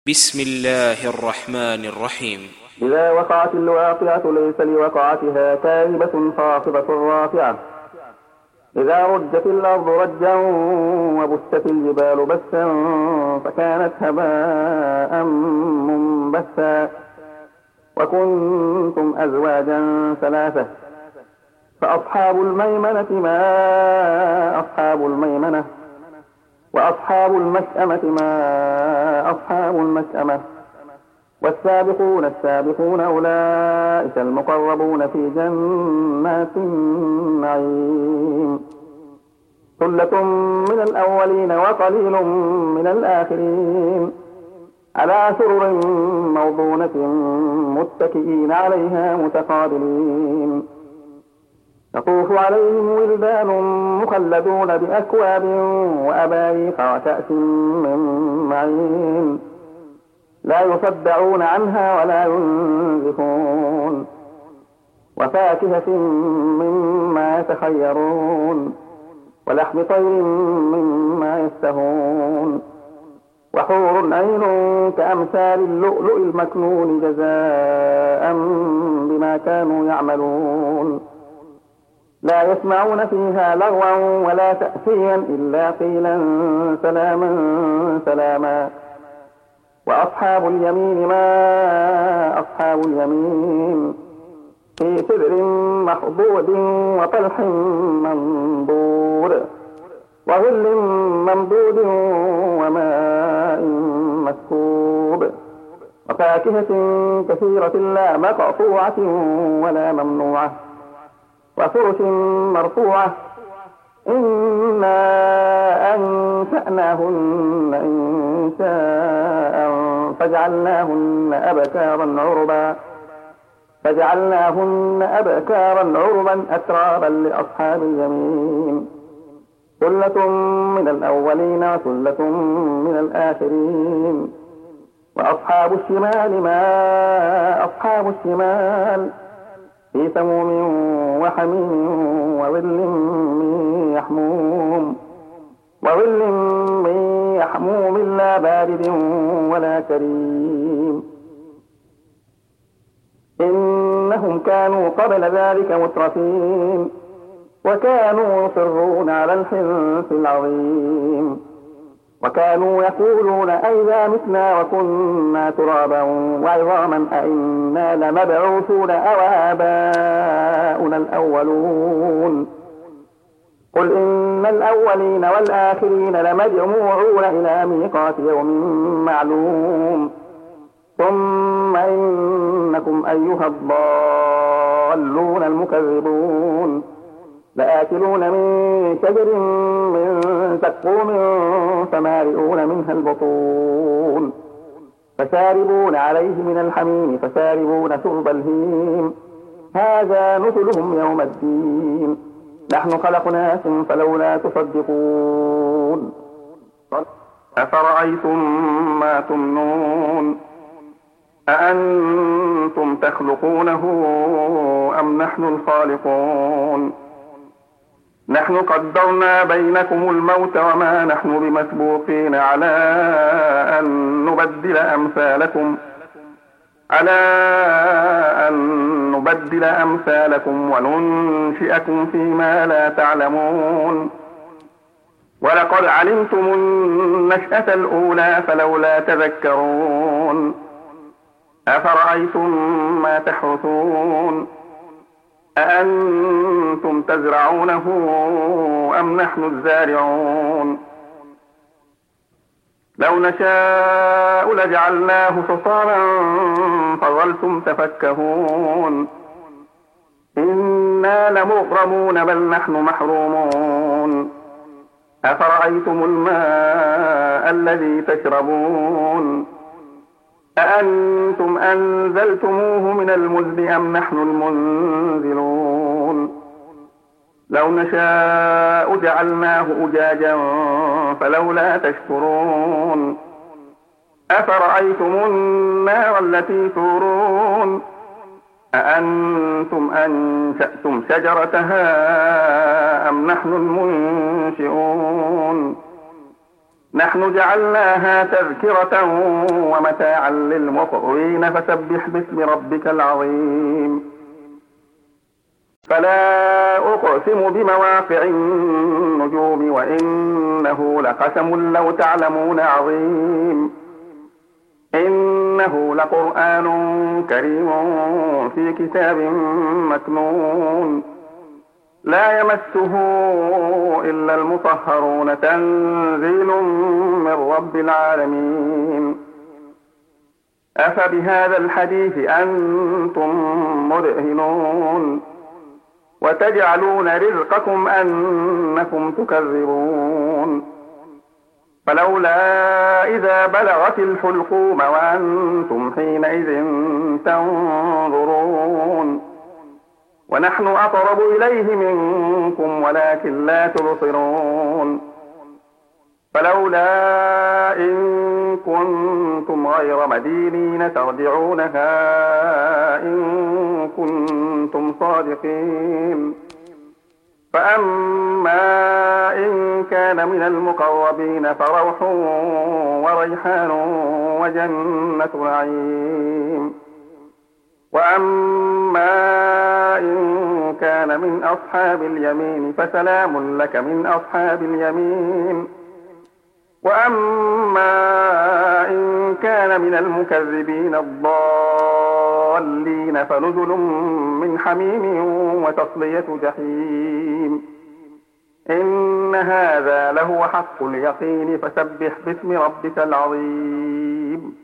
بسم الله الرحمن الرحيم. إذا وقعت الواقعة ليس لوقعتها كاذبة خافضة رافعة. إذا رجت الأرض رجا وبست الجبال بسا فكانت هباء منبثا وكنتم أزواجا ثلاثة فأصحاب الميمنة ما أصحاب الميمنة وأصحاب المشأمة ما أصحاب المشأمة والسابقون السابقون أولئك المقربون في جنات النعيم ثلة من الأولين وقليل من الآخرين على سرر موضونة متكئين عليها متقابلين يطوف عليهم ولدان مخلدون بأكواب وأباريق وكأس من معين لا يصدعون عنها ولا ينزفون وفاكهة مما يتخيرون ولحم طير مما يشتهون وحور عين كأمثال اللؤلؤ المكنون جزاء بما كانوا يعملون لا يسمعون فيها لغوا ولا تأثيما إلا قيلا سلاما سلاما وأصحاب اليمين ما أصحاب اليمين في سدر مخضود وطلح منضود وظل ممدود وماء مسكوب وفاكهة كثيرة لا مقطوعة ولا ممنوعة وفرش مرفوعة إنا أنشأناهن إنشاء فجعلناهن أبكارا عربا أترابا لأصحاب اليمين ثلة من الأولين وثلة من الآخرين وأصحاب الشمال ما أصحاب الشمال في سموم وحميم وظل من يحموم لا بارد ولا كريم إنهم كانوا قبل ذلك مترفين وكانوا يصرون على الحنث العظيم وكانوا يقولون أئذا متنا وكنا ترابا وعظاما أئنا لمبعوثون أو آباؤنا الأولون قل إن الأولين والآخرين لمجموعون إلى ميقات يوم معلوم ثم إنكم أيها الضالون المكذبون لآكلون من شجر من زقوم فمالئون منها البطون فشاربون عليه من الحميم فشاربون شرب الهيم هذا نزلهم يوم الدين نحن خلقناكم فلولا تصدقون أفرأيتم ما تمنون أأنتم تخلقونه أم نحن الخالقون نحن قدرنا بينكم الموت وما نحن بمسبوقين على أن نبدل أمثالكم وننشئكم فيما لا تعلمون ولقد علمتم النشأة الأولى فلولا تذكرون أفرأيتم ما تحرثون أأنتم تزرعونه أم نحن الزارعون لو نشاء لجعلناه حصاما فظلتم تفكهون إنا لمغرمون بل نحن محرومون أفرأيتم الماء الذي تشربون أأنتم أنزلتموه من المزن أم نحن المنزلون لو نشاء جعلناه أجاجا فلولا تشكرون أفرأيتم النار التي تورون أأنتم أنشأتم شجرتها أم نحن المنشئون نحن جعلناها تذكرة ومتاعا للمقوين فسبح باسم ربك العظيم. فلا أقسم بمواقع النجوم وإنه لقسم لو تعلمون عظيم. إنه لقرآن كريم في كتاب مكنون لا يمسه إلا المطهرون تنزيل من رب العالمين. أفبهذا الحديث أنتم مدهنون وتجعلون رزقكم أنكم تكذبون. فلولا إذا بلغت الحلقوم وأنتم حينئذ تنظرون ونحن أقرب إليه منكم ولكن لا تبصرون. فلولا إن كنتم غير مدينين ترجعونها إن كنتم صادقين. فأما إن كان من المقربين فروح وريحان وجنة نعيم. وأما إن كان من أصحاب اليمين فسلام لك من أصحاب اليمين. وأما إن كان من المكذبين الضالين فنزل من حميم وتصلية جحيم. إن هذا لهو حق اليقين فسبح باسم ربك العظيم.